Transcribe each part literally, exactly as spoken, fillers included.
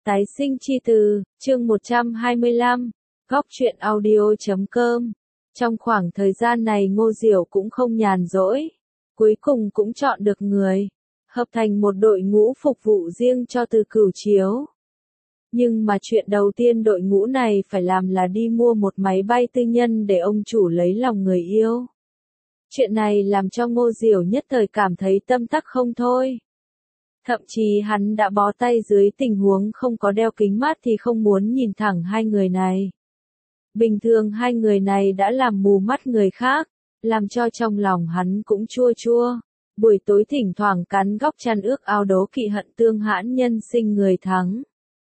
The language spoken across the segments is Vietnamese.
Tái sinh chi từ, chương một trăm hai mươi lăm, góc truyện audio chấm com. Trong khoảng thời gian này Ngô Diểu cũng không nhàn rỗi, cuối cùng cũng chọn được người, hợp thành một đội ngũ phục vụ riêng cho Từ Cửu Chiếu. Nhưng mà chuyện đầu tiên đội ngũ này phải làm là đi mua một máy bay tư nhân để ông chủ lấy lòng người yêu. Chuyện này làm cho Ngô Diểu nhất thời cảm thấy tâm tắc không thôi. Thậm chí hắn đã bó tay dưới tình huống không có đeo kính mát thì không muốn nhìn thẳng hai người này. Bình thường hai người này đã làm mù mắt người khác, làm cho trong lòng hắn cũng chua chua. Buổi tối thỉnh thoảng cắn góc chăn ước ao đố kỵ hận Tương Hãn nhân sinh người thắng.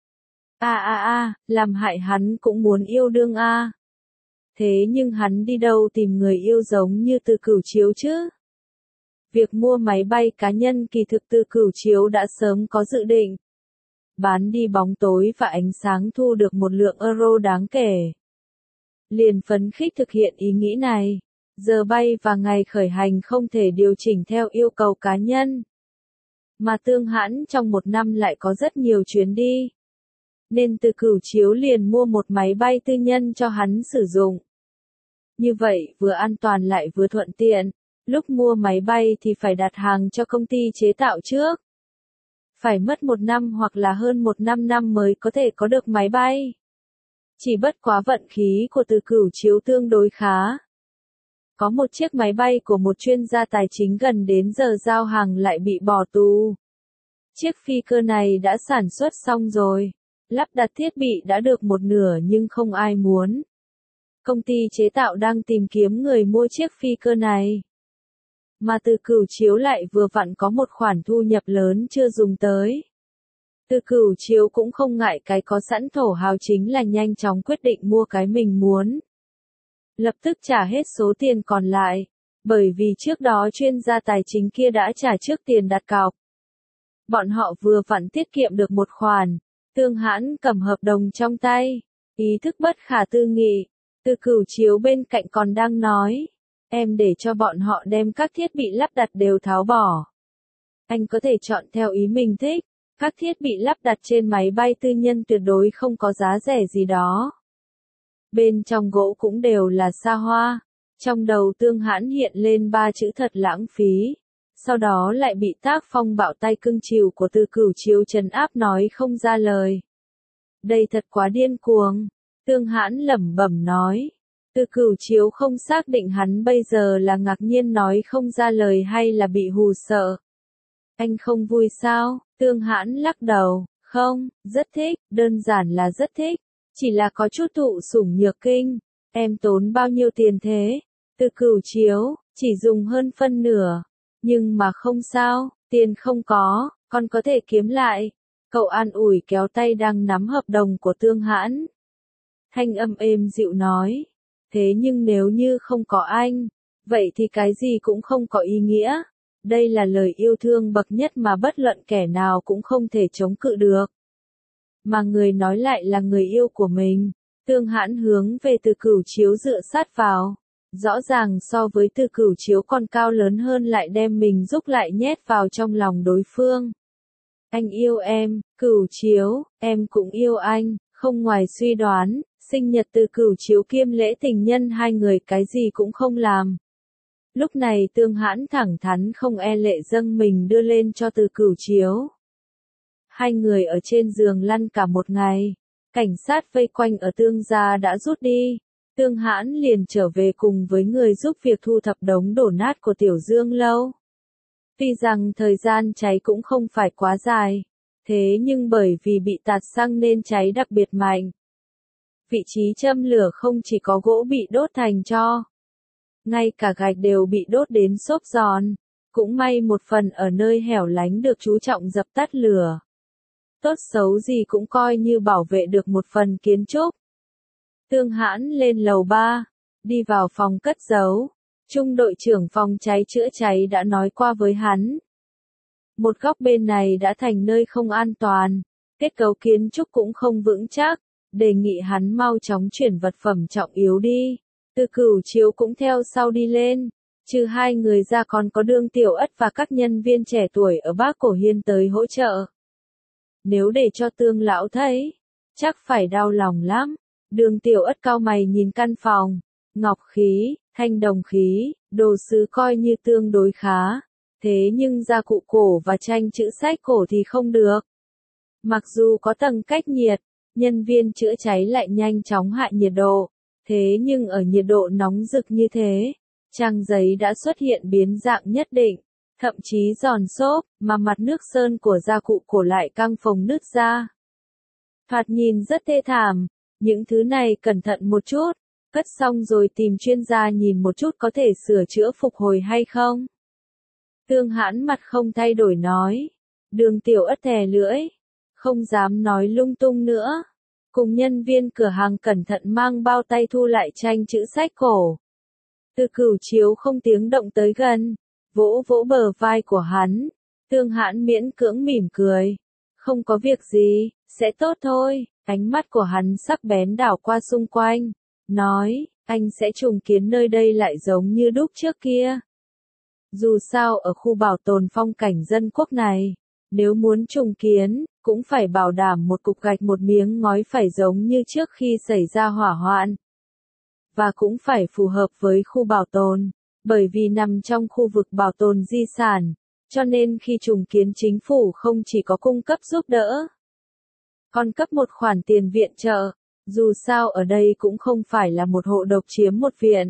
A a a, làm hại hắn cũng muốn yêu đương a. À. Thế nhưng hắn đi đâu tìm người yêu giống như Từ Cửu Chiếu chứ? Việc mua máy bay cá nhân kỳ thực Từ Cửu Chiếu đã sớm có dự định. Bán đi bóng tối và ánh sáng thu được một lượng euro đáng kể. Liền phấn khích thực hiện ý nghĩ này. Giờ bay và ngày khởi hành không thể điều chỉnh theo yêu cầu cá nhân. Mà Tương Hãn trong một năm lại có rất nhiều chuyến đi. Nên Từ Cửu Chiếu liền mua một máy bay tư nhân cho hắn sử dụng. Như vậy vừa an toàn lại vừa thuận tiện. Lúc mua máy bay thì phải đặt hàng cho công ty chế tạo trước. Phải mất một năm hoặc là hơn một năm năm mới có thể có được máy bay. Chỉ bất quá vận khí của Từ Cửu Chiếu tương đối khá. Có một chiếc máy bay của một chuyên gia tài chính gần đến giờ giao hàng lại bị bỏ tù. Chiếc phi cơ này đã sản xuất xong rồi. Lắp đặt thiết bị đã được một nửa nhưng không ai muốn. Công ty chế tạo đang tìm kiếm người mua chiếc phi cơ này. Mà Từ Cửu Chiếu lại vừa vặn có một khoản thu nhập lớn chưa dùng tới. Từ Cửu Chiếu cũng không ngại cái có sẵn thổ hào, chính là nhanh chóng quyết định mua cái mình muốn. Lập tức trả hết số tiền còn lại, bởi vì trước đó chuyên gia tài chính kia đã trả trước tiền đặt cọc. Bọn họ vừa vặn tiết kiệm được một khoản. Tương Hãn cầm hợp đồng trong tay, ý thức bất khả tư nghị. Từ Cửu Chiếu bên cạnh còn đang nói, em để cho bọn họ đem các thiết bị lắp đặt đều tháo bỏ. Anh có thể chọn theo ý mình thích, các thiết bị lắp đặt trên máy bay tư nhân tuyệt đối không có giá rẻ gì đó. Bên trong gỗ cũng đều là xa hoa. Trong đầu Tương Hãn hiện lên ba chữ thật lãng phí. Sau đó lại bị tác phong bạo tay cưng chiều của Từ Cửu Chiếu trấn áp nói không ra lời. Đây thật quá điên cuồng. Tương Hãn lẩm bẩm nói. Từ Cửu Chiếu không xác định hắn bây giờ là ngạc nhiên nói không ra lời hay là bị hù sợ. Anh không vui sao? Tương Hãn lắc đầu. Không, rất thích, đơn giản là rất thích. Chỉ là có chút thụ sủng nhược kinh. Em tốn bao nhiêu tiền thế? Từ Cửu Chiếu, chỉ dùng hơn phân nửa. Nhưng mà không sao, tiền không có, con có thể kiếm lại. Cậu an ủi kéo tay đang nắm hợp đồng của Tương Hãn. Thanh âm êm dịu nói. Thế nhưng nếu như không có anh, vậy thì cái gì cũng không có ý nghĩa. Đây là lời yêu thương bậc nhất mà bất luận kẻ nào cũng không thể chống cự được. Mà người nói lại là người yêu của mình. Tương Hãn hướng về Từ Cửu Chiếu dựa sát vào. Rõ ràng so với Từ Cửu Chiếu còn cao lớn hơn, lại đem mình giúp lại nhét vào trong lòng đối phương. Anh yêu em, Cửu Chiếu, em cũng yêu anh, không ngoài suy đoán, sinh nhật Từ Cửu Chiếu kiêm lễ tình nhân hai người cái gì cũng không làm. Lúc này Tương Hãn thẳng thắn không e lệ dâng mình đưa lên cho Từ Cửu Chiếu. Hai người ở trên giường lăn cả một ngày, cảnh sát vây quanh ở Tương gia đã rút đi. Tương Hãn liền trở về cùng với người giúp việc thu thập đống đổ nát của Tiểu Dương Lâu. Tuy rằng thời gian cháy cũng không phải quá dài, thế nhưng bởi vì bị tạt xăng nên cháy đặc biệt mạnh. Vị trí châm lửa không chỉ có gỗ bị đốt thành tro, ngay cả gạch đều bị đốt đến xốp giòn. Cũng may một phần ở nơi hẻo lánh được chú trọng dập tắt lửa. Tốt xấu gì cũng coi như bảo vệ được một phần kiến trúc. Tương Hãn lên lầu ba, đi vào phòng cất giấu. Trung đội trưởng phòng cháy chữa cháy đã nói qua với hắn. Một góc bên này đã thành nơi không an toàn, kết cấu kiến trúc cũng không vững chắc, đề nghị hắn mau chóng chuyển vật phẩm trọng yếu đi. Từ Cửu Chiếu cũng theo sau đi lên, trừ hai người ra còn có Đương Tiểu Ất và các nhân viên trẻ tuổi ở Bác Cổ Hiên tới hỗ trợ. nếu để cho Tương lão thấy, chắc phải đau lòng lắm. Đường Tiểu Ất cau mày nhìn căn phòng, ngọc khí, thanh đồng khí, đồ sứ coi như tương đối khá, thế nhưng gia cụ cổ và tranh chữ sách cổ thì không được. Mặc dù có tầng cách nhiệt, nhân viên chữa cháy lại nhanh chóng hạ nhiệt độ, thế nhưng ở nhiệt độ nóng rực như thế, trang giấy đã xuất hiện biến dạng nhất định, thậm chí giòn xốp, mà mặt nước sơn của gia cụ cổ lại căng phồng nứt ra. Thoạt nhìn rất thê thảm, những thứ này cẩn thận một chút, cất xong rồi tìm chuyên gia nhìn một chút có thể sửa chữa phục hồi hay không. Tương Hãn mặt không thay đổi nói, Đường Tiểu Ất thè lưỡi, không dám nói lung tung nữa. Cùng nhân viên cửa hàng cẩn thận mang bao tay thu lại tranh chữ sách cổ. Từ Cửu Chiếu không tiếng động tới gần, vỗ vỗ bờ vai của hắn. Tương Hãn miễn cưỡng mỉm cười. Không có việc gì, sẽ tốt thôi. Ánh mắt của hắn sắc bén đảo qua xung quanh. Nói, anh sẽ trùng kiến nơi đây lại giống như đúc trước kia. Dù sao ở khu bảo tồn phong cảnh dân quốc này, nếu muốn trùng kiến, cũng phải bảo đảm một cục gạch một miếng ngói phải giống như trước khi xảy ra hỏa hoạn. Và cũng phải phù hợp với khu bảo tồn, bởi vì nằm trong khu vực bảo tồn di sản, cho nên khi trùng kiến chính phủ không chỉ có cung cấp giúp đỡ, còn cấp một khoản tiền viện trợ, dù sao ở đây cũng không phải là một hộ độc chiếm một viện.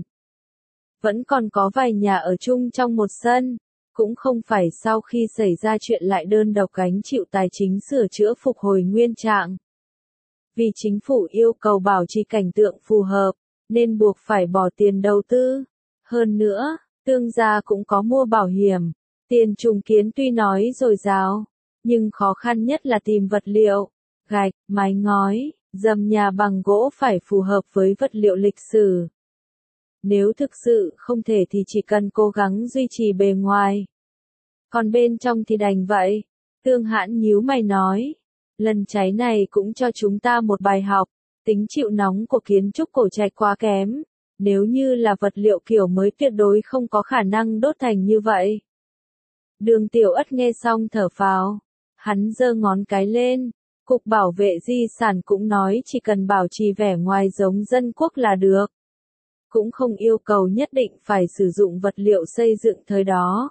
Vẫn còn có vài nhà ở chung trong một sân. Cũng không phải sau khi xảy ra chuyện lại đơn độc gánh chịu tài chính sửa chữa phục hồi nguyên trạng. Vì chính phủ yêu cầu bảo trì cảnh tượng phù hợp, nên buộc phải bỏ tiền đầu tư. Hơn nữa, Tương gia cũng có mua bảo hiểm. Tiền trùng kiến tuy nói dồi dào, nhưng khó khăn nhất là tìm vật liệu, gạch, mái ngói, dầm nhà bằng gỗ phải phù hợp với vật liệu lịch sử. Nếu thực sự không thể thì chỉ cần cố gắng duy trì bề ngoài. Còn bên trong thì đành vậy. Tương Hãn nhíu mày nói. Lần cháy này cũng cho chúng ta một bài học. Tính chịu nóng của kiến trúc cổ trạch quá kém. Nếu như là vật liệu kiểu mới tuyệt đối không có khả năng đốt thành như vậy. Đường Tiểu Ất nghe xong thở phào. Hắn giơ ngón cái lên. Cục bảo vệ di sản cũng nói chỉ cần bảo trì vẻ ngoài giống dân quốc là được. Cũng không yêu cầu nhất định phải sử dụng vật liệu xây dựng thời đó.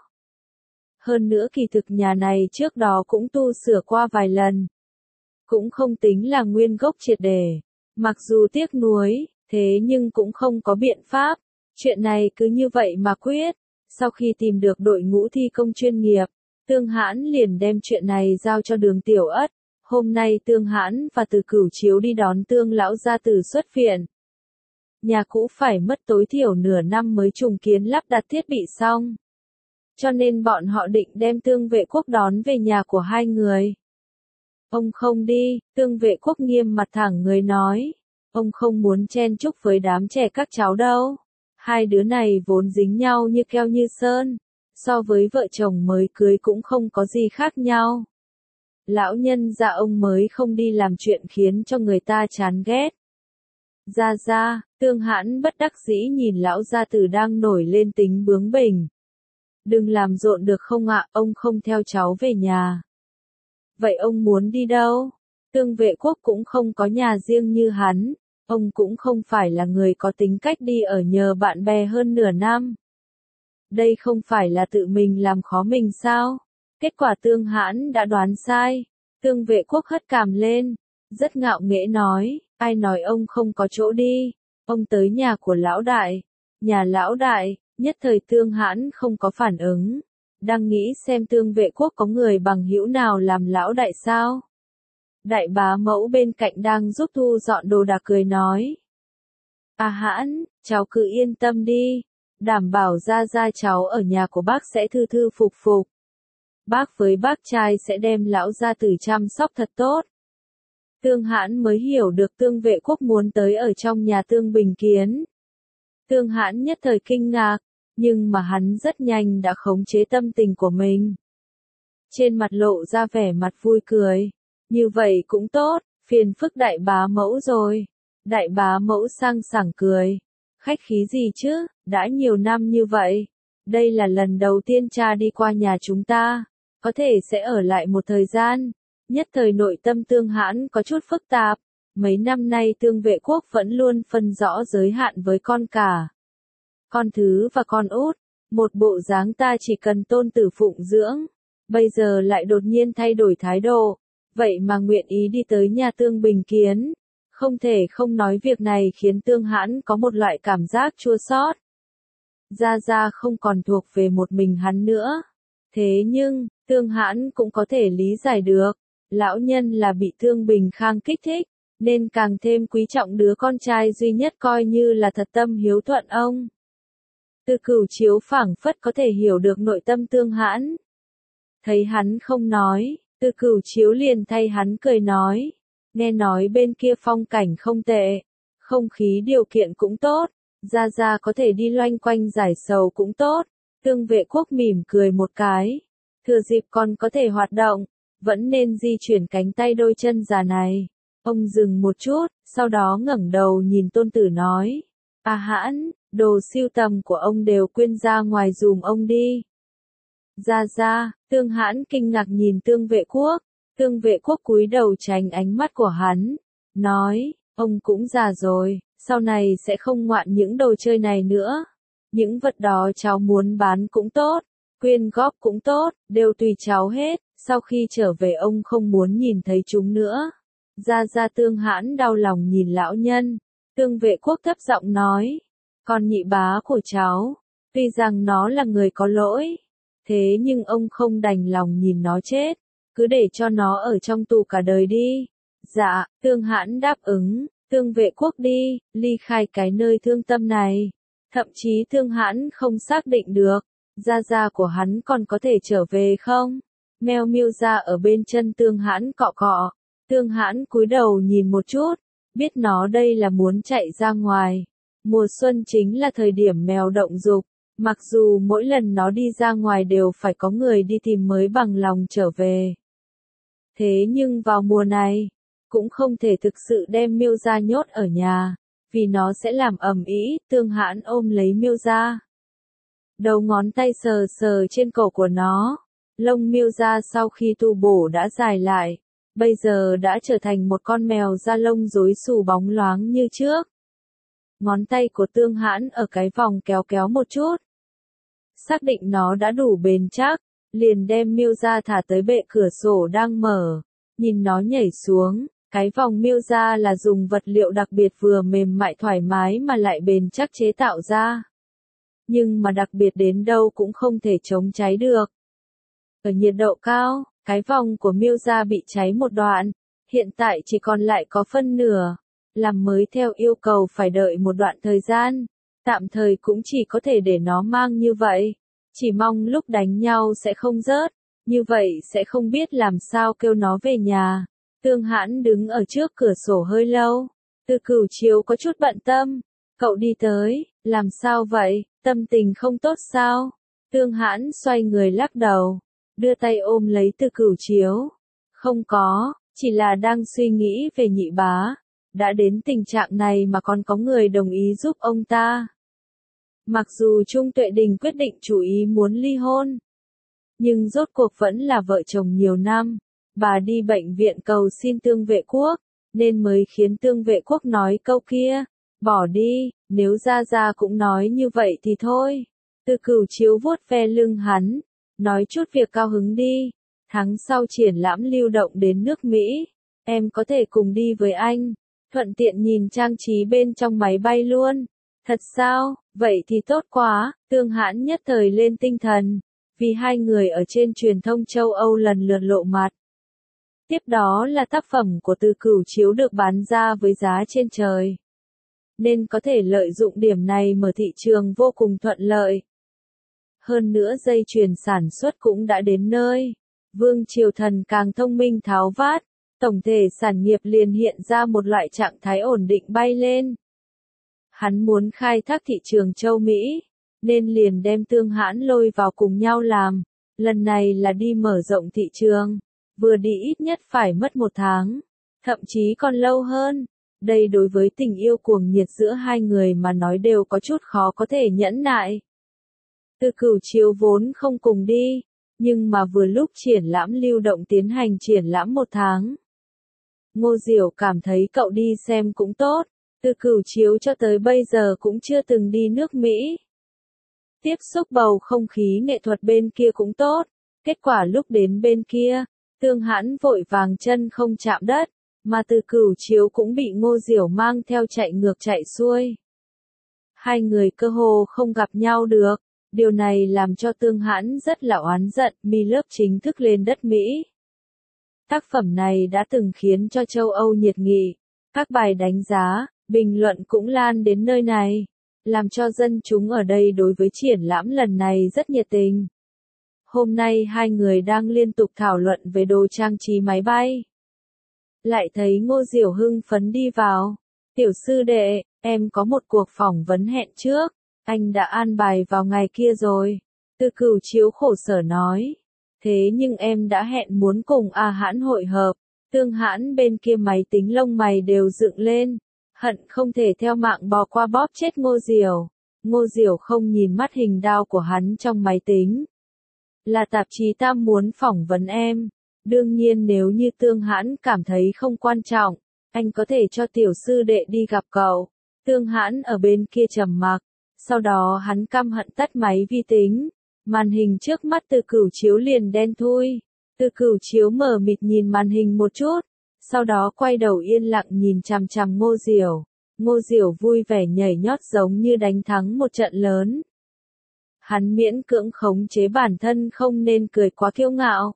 Hơn nữa kỳ thực nhà này trước đó cũng tu sửa qua vài lần. Cũng không tính là nguyên gốc triệt để. Mặc dù tiếc nuối, thế nhưng cũng không có biện pháp. Chuyện này cứ như vậy mà quyết. Sau khi tìm được đội ngũ thi công chuyên nghiệp, Tương Hãn liền đem chuyện này giao cho Đường Tiểu Ất. Hôm nay Tương Hãn và Từ Cửu Chiếu đi đón Tương lão gia tử xuất viện. Nhà cũ phải mất tối thiểu nửa năm mới trùng kiến lắp đặt thiết bị xong. Cho nên bọn họ định đem Tương Vệ Quốc đón về nhà của hai người. Ông không đi, Tương Vệ Quốc nghiêm mặt thẳng người nói. Ông không muốn chen chúc với đám trẻ các cháu đâu. Hai đứa này vốn dính nhau như keo như sơn. So với vợ chồng mới cưới cũng không có gì khác nhau. Lão nhân gia ông mới không đi làm chuyện khiến cho người ta chán ghét. Gia gia, Tương Hãn bất đắc dĩ nhìn lão gia tử đang nổi lên tính bướng bỉnh. Đừng làm rộn được không ạ, ông không theo cháu về nhà. Vậy ông muốn đi đâu? Tương Vệ Quốc cũng không có nhà riêng như hắn, ông cũng không phải là người có tính cách đi ở nhờ bạn bè hơn nửa năm. Đây không phải là tự mình làm khó mình sao? Kết quả Tương Hãn đã đoán sai. Tương Vệ Quốc hất cằm lên, rất ngạo nghễ nói, ai nói ông không có chỗ đi, ông tới nhà của lão đại. Nhà lão đại, nhất thời Tương Hãn không có phản ứng, đang nghĩ xem Tương Vệ Quốc có người bằng hữu nào làm lão đại sao. Đại bá mẫu bên cạnh đang giúp thu dọn đồ đạc cười nói. À Hãn, cháu cứ yên tâm đi, đảm bảo gia gia cháu ở nhà của bác sẽ thư thư phục phục. Bác với bác trai sẽ đem lão gia tử chăm sóc thật tốt. Tương Hãn mới hiểu được Tương Vệ Quốc muốn tới ở trong nhà Tương Bình Kiến. Tương Hãn nhất thời kinh ngạc, nhưng mà hắn rất nhanh đã khống chế tâm tình của mình. Trên mặt lộ ra vẻ mặt vui cười. Như vậy cũng tốt, phiền phức đại bá mẫu rồi. Đại bá mẫu sang sảng cười. Khách khí gì chứ, đã nhiều năm như vậy. Đây là lần đầu tiên cha đi qua nhà chúng ta. Có thể sẽ ở lại một thời gian. Nhất thời nội tâm Tương Hãn có chút phức tạp, mấy năm nay Tương Vệ Quốc vẫn luôn phân rõ giới hạn với con cả. Con thứ và con út, một bộ dáng ta chỉ cần tôn tử phụng dưỡng, bây giờ lại đột nhiên thay đổi thái độ, vậy mà nguyện ý đi tới nhà Tương Bình kiến. Không thể không nói việc này khiến Tương Hãn có một loại cảm giác chua xót. Gia Gia không còn thuộc về một mình hắn nữa. Thế nhưng, Tương Hãn cũng có thể lý giải được, lão nhân là bị Tương Bình Khang kích thích, nên càng thêm quý trọng đứa con trai duy nhất coi như là thật tâm hiếu thuận ông. Từ Cửu Chiếu phảng phất có thể hiểu được nội tâm Tương Hãn. Thấy hắn không nói, Từ Cửu Chiếu liền thay hắn cười nói, nghe nói bên kia phong cảnh không tệ, không khí điều kiện cũng tốt, Gia Gia có thể đi loanh quanh giải sầu cũng tốt. Tương Vệ Quốc mỉm cười một cái, thừa dịp còn có thể hoạt động, vẫn nên di chuyển cánh tay đôi chân già này. Ông dừng một chút, sau đó ngẩng đầu nhìn tôn tử nói, à Hãn, đồ sưu tầm của ông đều quyên ra ngoài dùm ông đi. Gia Gia, Tương Hãn kinh ngạc nhìn Tương Vệ Quốc, Tương Vệ Quốc cúi đầu tránh ánh mắt của hắn, nói, ông cũng già rồi, sau này sẽ không ngoạn những đồ chơi này nữa. Những vật đó cháu muốn bán cũng tốt, quyên góp cũng tốt, đều tùy cháu hết, sau khi trở về ông không muốn nhìn thấy chúng nữa. Gia Gia Tương Hãn đau lòng nhìn lão nhân, Tương Vệ Quốc thấp giọng nói, con nhị bá của cháu, tuy rằng nó là người có lỗi, thế nhưng ông không đành lòng nhìn nó chết, cứ để cho nó ở trong tù cả đời đi. Dạ, Tương Hãn đáp ứng, Tương Vệ Quốc đi, ly khai cái nơi thương tâm này. Thậm chí Tương Hãn không xác định được, Gia Gia của hắn còn có thể trở về không? Meo Miêu Gia ở bên chân Tương Hãn cọ cọ, Tương Hãn cúi đầu nhìn một chút, biết nó đây là muốn chạy ra ngoài. Mùa xuân chính là thời điểm mèo động dục, mặc dù mỗi lần nó đi ra ngoài đều phải có người đi tìm mới bằng lòng trở về. Thế nhưng vào mùa này, cũng không thể thực sự đem Miêu Gia nhốt ở nhà, vì nó sẽ làm ầm ĩ. Tương Hãn ôm lấy Miêu Gia, đầu ngón tay sờ sờ trên cổ của nó, lông Miêu Gia sau khi tu bổ đã dài lại, bây giờ đã trở thành một con mèo da lông rối xù bóng loáng như trước. Ngón tay của Tương Hãn ở cái vòng kéo kéo một chút, xác định nó đã đủ bền chắc, liền đem Miêu Gia thả tới bệ cửa sổ đang mở, nhìn nó nhảy xuống. Cái vòng Miêu Gia là dùng vật liệu đặc biệt vừa mềm mại thoải mái mà lại bền chắc chế tạo ra. Nhưng mà đặc biệt đến đâu cũng không thể chống cháy được. Ở nhiệt độ cao, cái vòng của Miêu Gia bị cháy một đoạn, hiện tại chỉ còn lại có phân nửa. Làm mới theo yêu cầu phải đợi một đoạn thời gian, tạm thời cũng chỉ có thể để nó mang như vậy. Chỉ mong lúc đánh nhau sẽ không rớt, như vậy sẽ không biết làm sao kêu nó về nhà. Tương Hãn đứng ở trước cửa sổ hơi lâu, Từ Cửu Chiếu có chút bận tâm, cậu đi tới, làm sao vậy, tâm tình không tốt sao? Tương Hãn xoay người lắc đầu, đưa tay ôm lấy Từ Cửu Chiếu, không có, chỉ là đang suy nghĩ về nhị bá, đã đến tình trạng này mà còn có người đồng ý giúp ông ta. Mặc dù Trung Tuệ Đình quyết định chủ ý muốn ly hôn, nhưng rốt cuộc vẫn là vợ chồng nhiều năm. Bà đi bệnh viện cầu xin Tương Vệ Quốc, nên mới khiến Tương Vệ Quốc nói câu kia, bỏ đi, nếu Gia Gia cũng nói như vậy thì thôi. Từ Cửu Chiếu vuốt ve lưng hắn, nói chút việc cao hứng đi, tháng sau triển lãm lưu động đến nước Mỹ, em có thể cùng đi với anh, thuận tiện nhìn trang trí bên trong máy bay luôn. Thật sao, vậy thì tốt quá, Tương Hãn nhất thời lên tinh thần, vì hai người ở trên truyền thông châu Âu lần lượt lộ mặt. Tiếp đó là tác phẩm của Từ Cửu Chiếu được bán ra với giá trên trời. Nên có thể lợi dụng điểm này mở thị trường vô cùng thuận lợi. Hơn nữa dây chuyền sản xuất cũng đã đến nơi. Vương Triều Thần càng thông minh tháo vát, tổng thể sản nghiệp liền hiện ra một loại trạng thái ổn định bay lên. Hắn muốn khai thác thị trường châu Mỹ, nên liền đem Tương Hãn lôi vào cùng nhau làm. Lần này là đi mở rộng thị trường. Vừa đi ít nhất phải mất một tháng, thậm chí còn lâu hơn. Đây đối với tình yêu cuồng nhiệt giữa hai người mà nói đều có chút khó có thể nhẫn nại. Từ Cửu Chiếu vốn không cùng đi, Nhưng mà vừa lúc triển lãm lưu động tiến hành triển lãm một tháng. Ngô Diểu cảm thấy cậu đi xem cũng tốt, Từ Cửu Chiếu cho tới bây giờ cũng chưa từng đi nước Mỹ. Tiếp xúc bầu không khí nghệ thuật bên kia cũng tốt, kết quả lúc đến bên kia, Tương Hãn vội vàng chân không chạm đất, mà Từ Cửu Chiếu cũng bị Ngô Diểu mang theo chạy ngược chạy xuôi. Hai người cơ hồ không gặp nhau được, điều này làm cho Tương Hãn rất là oán giận, Mi Lớp chính thức lên đất Mỹ. Tác phẩm này đã từng khiến cho châu Âu nhiệt nghị, các bài đánh giá, bình luận cũng lan đến nơi này, làm cho dân chúng ở đây đối với triển lãm lần này rất nhiệt tình. Hôm nay hai người đang liên tục thảo luận về đồ trang trí máy bay. Lại thấy Ngô Diểu hưng phấn đi vào. Tiểu sư đệ, em có một cuộc phỏng vấn hẹn trước, anh đã an bài vào ngày kia rồi. Từ Cửu Chiếu khổ sở nói. Thế nhưng em đã hẹn muốn cùng A Hãn hội hợp. Tương Hãn bên kia máy tính lông mày đều dựng lên, hận không thể theo mạng bò qua bóp chết Ngô Diểu. Ngô Diểu không nhìn mắt hình đao của hắn trong máy tính. Là tạp chí Tam muốn phỏng vấn em. Đương nhiên nếu như Tương Hãn cảm thấy không quan trọng, anh có thể cho tiểu sư đệ đi gặp cậu. Tương Hãn ở bên kia trầm mặc, sau đó hắn căm hận tắt máy vi tính. Màn hình trước mắt Từ Cửu Chiếu liền đen thui. Từ Cửu Chiếu mở mịt nhìn màn hình một chút, sau đó quay đầu yên lặng nhìn chằm chằm Ngô Diểu. Ngô Diểu vui vẻ nhảy nhót giống như đánh thắng một trận lớn. Hắn miễn cưỡng khống chế bản thân không nên cười quá kiêu ngạo.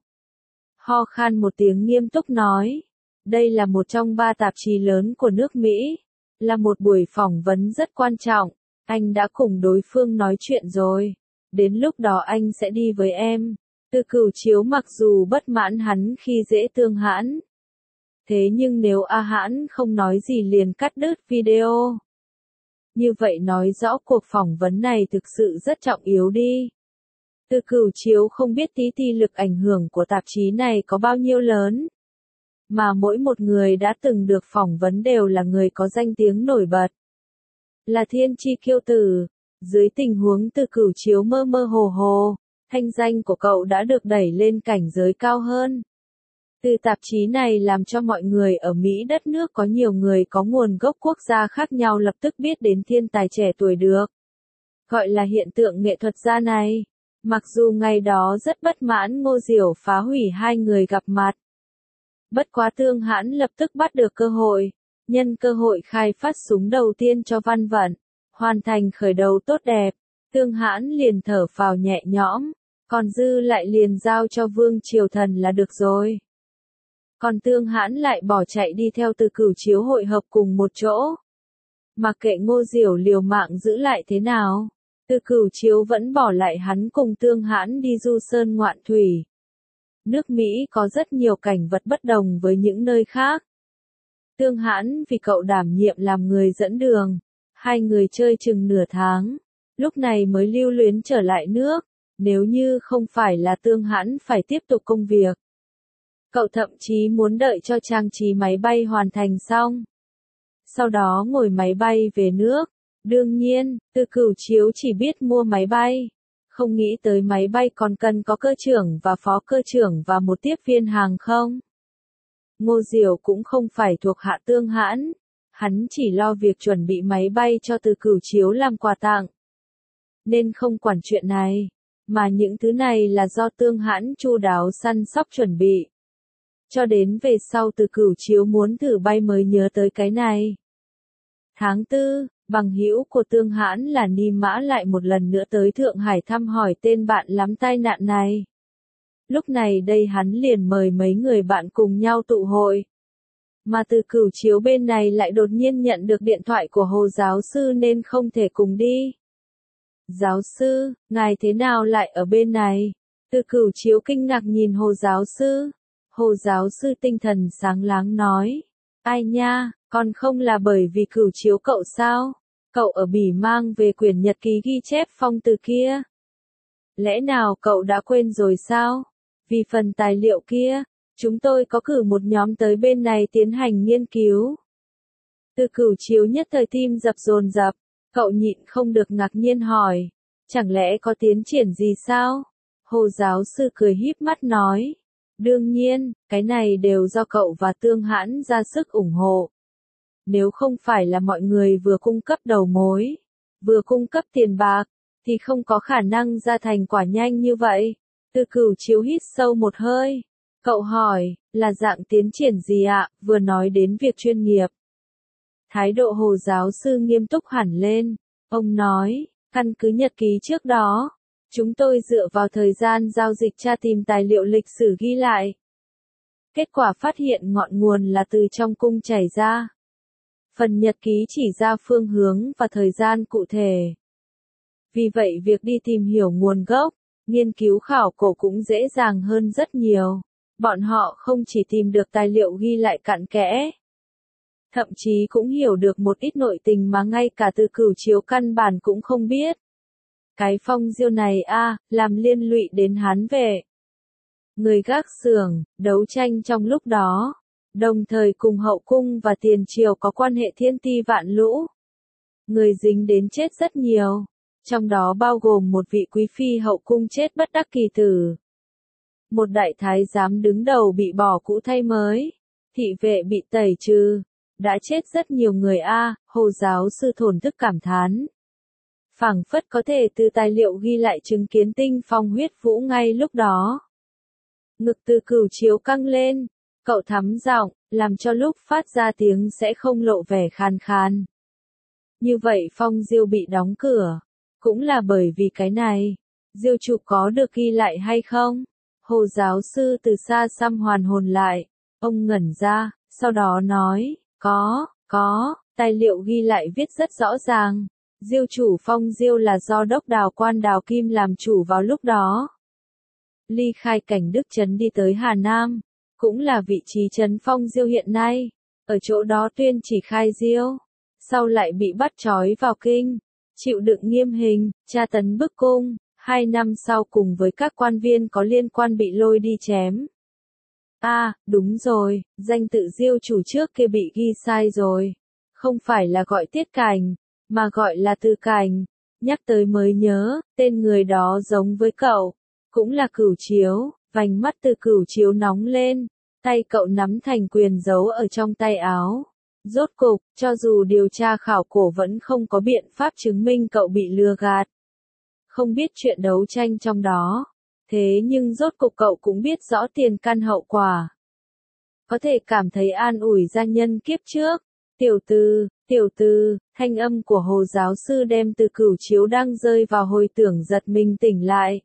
Ho khan một tiếng nghiêm túc nói. Đây là một trong ba tạp chí lớn của nước Mỹ. Là một buổi phỏng vấn rất quan trọng. Anh đã cùng đối phương nói chuyện rồi. Đến lúc đó anh sẽ đi với em. Từ Cửu Chiếu mặc dù bất mãn hắn khi dễ Tương Hãn. Thế nhưng nếu A Hãn không nói gì liền cắt đứt video. Như vậy nói rõ cuộc phỏng vấn này thực sự rất trọng yếu đi. Từ Cửu Chiếu không biết tí ti lực ảnh hưởng của tạp chí này có bao nhiêu lớn. Mà mỗi một người đã từng được phỏng vấn đều là người có danh tiếng nổi bật. Là thiên chi kiêu tử. Dưới tình huống Từ Cửu Chiếu mơ mơ hồ hồ, thanh danh của cậu đã được đẩy lên cảnh giới cao hơn. Từ tạp chí này làm cho mọi người ở Mỹ đất nước có nhiều người có nguồn gốc quốc gia khác nhau lập tức biết đến thiên tài trẻ tuổi được. Gọi là hiện tượng nghệ thuật gia này. Mặc dù ngày đó rất bất mãn Ngô Diểu phá hủy hai người gặp mặt. Bất quá Tương Hãn lập tức bắt được cơ hội, nhân cơ hội khai phát súng đầu tiên cho Văn Vận, hoàn thành khởi đầu tốt đẹp. Tương Hãn liền thở phào nhẹ nhõm, còn dư lại liền giao cho Vương Triều Thần là được rồi. Còn Tương Hãn lại bỏ chạy đi theo Từ Cửu Chiếu hội hợp cùng một chỗ. Mặc kệ Ngô Diểu liều mạng giữ lại thế nào, Từ Cửu Chiếu vẫn bỏ lại hắn cùng Tương Hãn đi du sơn ngoạn thủy. Nước Mỹ có rất nhiều cảnh vật bất đồng với những nơi khác. Tương Hãn vì cậu đảm nhiệm làm người dẫn đường, hai người chơi chừng nửa tháng, lúc này mới lưu luyến trở lại nước, nếu như không phải là Tương Hãn phải tiếp tục công việc. Cậu thậm chí muốn đợi cho trang trí máy bay hoàn thành xong. Sau đó ngồi máy bay về nước. Đương nhiên, Từ Cửu Chiếu chỉ biết mua máy bay. Không nghĩ tới máy bay còn cần có cơ trưởng và phó cơ trưởng và một tiếp viên hàng không. Ngô Diểu cũng không phải thuộc hạ Tương Hãn. Hắn chỉ lo việc chuẩn bị máy bay cho Từ Cửu Chiếu làm quà tặng. Nên không quản chuyện này. Mà những thứ này là do Tương Hãn chu đáo săn sóc chuẩn bị. Cho đến về sau Từ Cửu Chiếu muốn thử bay mới nhớ tới cái này. Tháng tư, bằng hữu của Tương Hãn là Ni Mã lại một lần nữa tới Thượng Hải thăm hỏi tên bạn lắm tai nạn này. Lúc này đây hắn liền mời mấy người bạn cùng nhau tụ hội. Mà Từ Cửu Chiếu bên này lại đột nhiên nhận được điện thoại của Hồ giáo sư nên không thể cùng đi. Giáo sư, ngài thế nào lại ở bên này? Từ Cửu Chiếu kinh ngạc nhìn Hồ giáo sư. Hồ giáo sư tinh thần sáng láng nói. Ai nha, còn không là bởi vì Cửu Chiếu cậu sao? Cậu ở Bỉ mang về quyển nhật ký ghi chép phong từ kia. Lẽ nào cậu đã quên rồi sao? Vì phần tài liệu kia, chúng tôi có cử một nhóm tới bên này tiến hành nghiên cứu. Từ Cửu Chiếu nhất thời tim dập dồn dập, cậu nhịn không được ngạc nhiên hỏi. Chẳng lẽ có tiến triển gì sao? Hồ giáo sư cười híp mắt nói. Đương nhiên, cái này đều do cậu và Tương Hãn ra sức ủng hộ. Nếu không phải là mọi người vừa cung cấp đầu mối, vừa cung cấp tiền bạc, thì không có khả năng ra thành quả nhanh như vậy. Từ Cửu Chiếu hít sâu một hơi. Cậu hỏi, là dạng tiến triển gì ạ, vừa nói đến việc chuyên nghiệp. Thái độ Hồ giáo sư nghiêm túc hẳn lên. Ông nói, căn cứ nhật ký trước đó, chúng tôi dựa vào thời gian giao dịch tra tìm tài liệu lịch sử ghi lại. Kết quả phát hiện ngọn nguồn là từ trong cung chảy ra. Phần nhật ký chỉ ra phương hướng và thời gian cụ thể. Vì vậy việc đi tìm hiểu nguồn gốc, nghiên cứu khảo cổ cũng dễ dàng hơn rất nhiều. Bọn họ không chỉ tìm được tài liệu ghi lại cặn kẽ, thậm chí cũng hiểu được một ít nội tình mà ngay cả Từ Cửu Chiếu căn bản cũng không biết. Cái Phong Diêu này a, làm liên lụy đến Hán Vệ. Người gác xưởng, đấu tranh trong lúc đó, đồng thời cùng hậu cung và tiền triều có quan hệ thiên ti vạn lũ. Người dính đến chết rất nhiều, trong đó bao gồm một vị quý phi hậu cung chết bất đắc kỳ tử. Một đại thái giám đứng đầu bị bỏ cũ thay mới, thị vệ bị tẩy trừ, đã chết rất nhiều người a, Hồ giáo sư thổn thức cảm thán. Phảng phất có thể từ tài liệu ghi lại chứng kiến tinh phong huyết vũ ngay lúc đó. Ngực Từ Cửu Chiếu căng lên, cậu thắm giọng, làm cho lúc phát ra tiếng sẽ không lộ vẻ khàn khàn. Như vậy Phong Diêu bị đóng cửa, cũng là bởi vì cái này. Diêu chủ có được ghi lại hay không? Hồ giáo sư từ xa xăm hoàn hồn lại, ông ngẩn ra, sau đó nói, có, có, tài liệu ghi lại viết rất rõ ràng. Diêu chủ Phong Diêu là do đốc đào quan Đào Kim làm chủ vào lúc đó. Ly khai cảnh Đức Trấn đi tới Hà Nam, cũng là vị trí trấn Phong Diêu hiện nay, ở chỗ đó tuyên chỉ khai Diêu, sau lại bị bắt trói vào kinh, chịu đựng nghiêm hình, tra tấn bức cung, hai năm sau cùng với các quan viên có liên quan bị lôi đi chém. A, à, đúng rồi, danh tự Diêu chủ trước kia bị ghi sai rồi, không phải là gọi Tiết Cảnh, mà gọi là Từ Cảnh. Nhắc tới mới nhớ, tên người đó giống với cậu, cũng là Cửu Chiếu. Vành mắt Từ Cửu Chiếu nóng lên, tay cậu nắm thành quyền giấu ở trong tay áo. Rốt cục, cho dù điều tra khảo cổ vẫn không có biện pháp chứng minh cậu bị lừa gạt. Không biết chuyện đấu tranh trong đó, thế nhưng rốt cục cậu cũng biết rõ tiền căn hậu quả. Có thể cảm thấy an ủi gia nhân kiếp trước. Tiểu Từ, tiểu Từ, thanh âm của Hồ giáo sư đem Từ Cửu Chiếu đang rơi vào hồi tưởng giật mình tỉnh lại.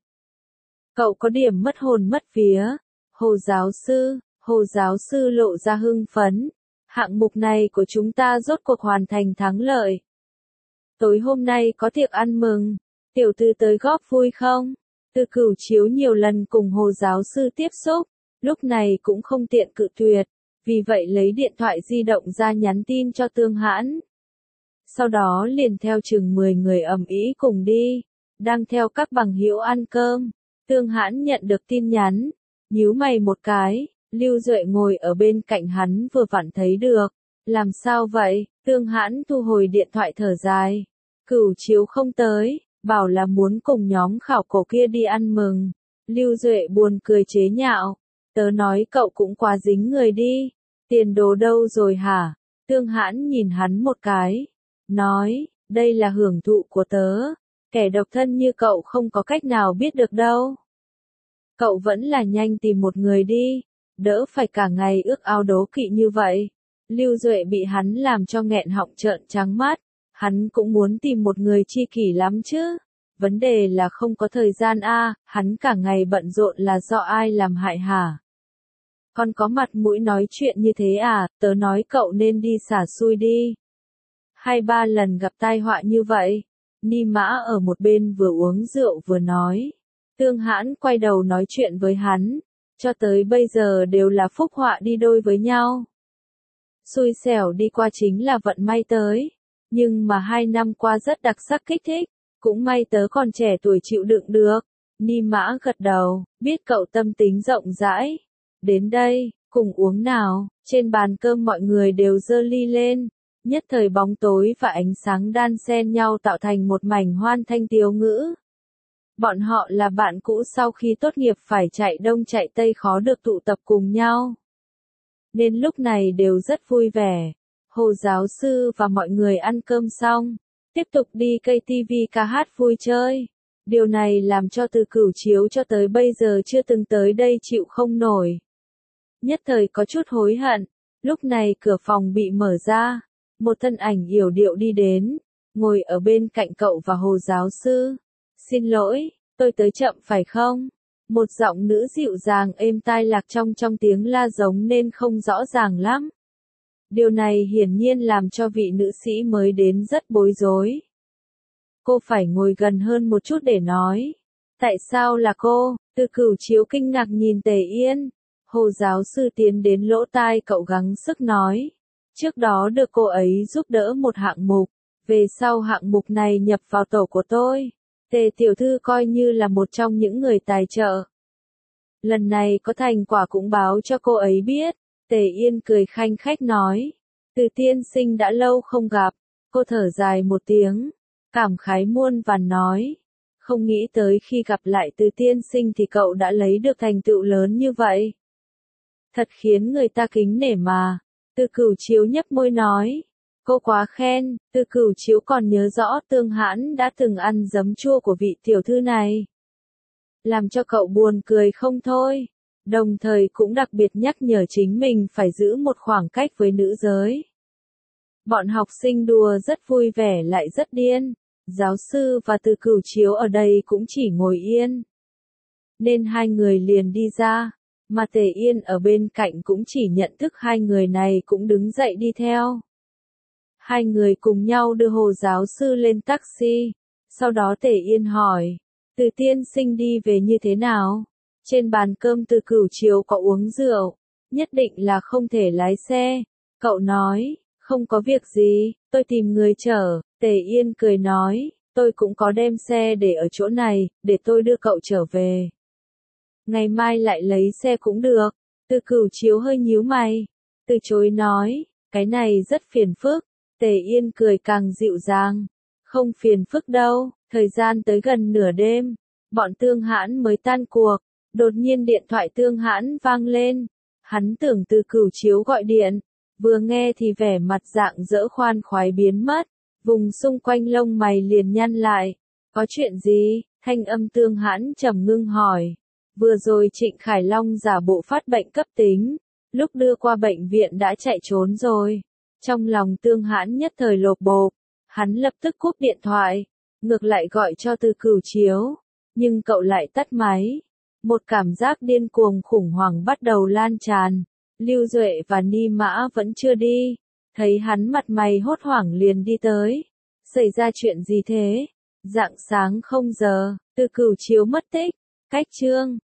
Cậu có điểm mất hồn mất vía. Hồ giáo sư, Hồ giáo sư lộ ra hưng phấn. Hạng mục này của chúng ta rốt cuộc hoàn thành thắng lợi. Tối hôm nay có tiệc ăn mừng. Tiểu Từ tới góp vui không? Từ Cửu Chiếu nhiều lần cùng Hồ giáo sư tiếp xúc, lúc này cũng không tiện cự tuyệt, vì vậy lấy điện thoại di động ra nhắn tin cho Tương Hãn. Sau đó liền theo chừng mười người ầm ĩ cùng đi, đang theo các bằng hữu ăn cơm. Tương Hãn nhận được tin nhắn, nhíu mày một cái, Lưu Duệ ngồi ở bên cạnh hắn vừa vặn thấy được. Làm sao vậy? Tương Hãn thu hồi điện thoại thở dài. Cửu Chiếu không tới, bảo là muốn cùng nhóm khảo cổ kia đi ăn mừng. Lưu Duệ buồn cười chế nhạo. Tớ nói cậu cũng quá dính người đi. Tiền đồ đâu rồi hả? Tương Hãn nhìn hắn một cái. Nói, đây là hưởng thụ của tớ. Kẻ độc thân như cậu không có cách nào biết được đâu. Cậu vẫn là nhanh tìm một người đi. Đỡ phải cả ngày ước ao đố kỵ như vậy. Lưu Duệ bị hắn làm cho nghẹn họng trợn trắng mắt. Hắn cũng muốn tìm một người tri kỷ lắm chứ. Vấn đề là không có thời gian a, hắn cả ngày bận rộn là do ai làm hại hả? Con có mặt mũi nói chuyện như thế à, tớ nói cậu nên đi xả xui đi. Hai ba lần gặp tai họa như vậy. Ni Mã ở một bên vừa uống rượu vừa nói. Tương Hãn quay đầu nói chuyện với hắn. Cho tới bây giờ đều là phúc họa đi đôi với nhau. Xui xẻo đi qua chính là vận may tới. Nhưng mà hai năm qua rất đặc sắc kích thích. Cũng may tớ còn trẻ tuổi chịu đựng được. Ni Mã gật đầu, biết cậu tâm tính rộng rãi. Đến đây, cùng uống nào. Trên bàn cơm mọi người đều giơ ly lên. Nhất thời bóng tối và ánh sáng đan xen nhau tạo thành một mảnh hoan thanh tiếu ngữ. Bọn họ là bạn cũ sau khi tốt nghiệp phải chạy đông chạy tây khó được tụ tập cùng nhau. Nên lúc này đều rất vui vẻ. Hồ giáo sư và mọi người ăn cơm xong, tiếp tục đi cây ti vi ca hát vui chơi. Điều này làm cho Từ Cửu Chiếu cho tới bây giờ chưa từng tới đây chịu không nổi. Nhất thời có chút hối hận, lúc này cửa phòng bị mở ra, một thân ảnh yểu điệu đi đến, ngồi ở bên cạnh cậu và Hồ giáo sư. Xin lỗi, tôi tới chậm phải không? Một giọng nữ dịu dàng êm tai lạc trong trong tiếng la giống nên không rõ ràng lắm. Điều này hiển nhiên làm cho vị nữ sĩ mới đến rất bối rối. Cô phải ngồi gần hơn một chút để nói. Tại sao là cô? Từ Cửu Chiếu kinh ngạc nhìn Tề Yên. Hồ giáo sư tiến đến lỗ tai cậu gắng sức nói. Trước đó được cô ấy giúp đỡ một hạng mục. Về sau hạng mục này nhập vào tổ của tôi. Tề tiểu thư coi như là một trong những người tài trợ. Lần này có thành quả cũng báo cho cô ấy biết. Tề Yên cười khanh khách nói. Từ tiên sinh đã lâu không gặp. Cô thở dài một tiếng. Cảm khái muôn vàn nói. Không nghĩ tới khi gặp lại Từ tiên sinh thì cậu đã lấy được thành tựu lớn như vậy. Thật khiến người ta kính nể mà. Từ Cửu Chiếu nhấp môi nói. Cô quá khen. Từ Cửu Chiếu còn nhớ rõ Tương Hãn đã từng ăn giấm chua của vị tiểu thư này. Làm cho cậu buồn cười không thôi. Đồng thời cũng đặc biệt nhắc nhở chính mình phải giữ một khoảng cách với nữ giới. Bọn học sinh đùa rất vui vẻ lại rất điên. Giáo sư và Từ Cửu Chiếu ở đây cũng chỉ ngồi yên. Nên hai người liền đi ra. Mà Tề Yên ở bên cạnh cũng chỉ nhận thức hai người này cũng đứng dậy đi theo. Hai người cùng nhau đưa Hồ giáo sư lên taxi. Sau đó Tề Yên hỏi. Từ tiên sinh đi về như thế nào? Trên bàn cơm Từ Cửu Chiếu có uống rượu. Nhất định là không thể lái xe. Cậu nói. Không có việc gì, tôi tìm người chở. Tề Yên cười nói. Tôi cũng có đem xe để ở chỗ này, để tôi đưa cậu trở về. Ngày mai lại lấy xe cũng được. Từ Cửu Chiếu hơi nhíu mày. Từ chối nói. Cái này rất phiền phức. Tề Yên cười càng dịu dàng. Không phiền phức đâu. Thời gian tới gần nửa đêm. Bọn Tương Hãn mới tan cuộc. Đột nhiên điện thoại Tương Hãn vang lên. Hắn tưởng Từ Cửu Chiếu gọi điện. Vừa nghe thì vẻ mặt dạng dỡ khoan khoái biến mất. Vùng xung quanh lông mày liền nhăn lại. Có chuyện gì? Thanh âm Tương Hãn trầm ngưng hỏi. Vừa rồi Trịnh Khải Long giả bộ phát bệnh cấp tính. Lúc đưa qua bệnh viện đã chạy trốn rồi. Trong lòng Tương Hãn nhất thời lột bột. Hắn lập tức cúp điện thoại. Ngược lại gọi cho Từ Cửu Chiếu. Nhưng cậu lại tắt máy. Một cảm giác điên cuồng khủng hoảng bắt đầu lan tràn. Lưu Duệ và Ni Mã vẫn chưa đi. Thấy hắn mặt mày hốt hoảng liền đi tới. Xảy ra chuyện gì thế? Rạng sáng không giờ, Từ Cửu Chiếu mất tích. Cách chương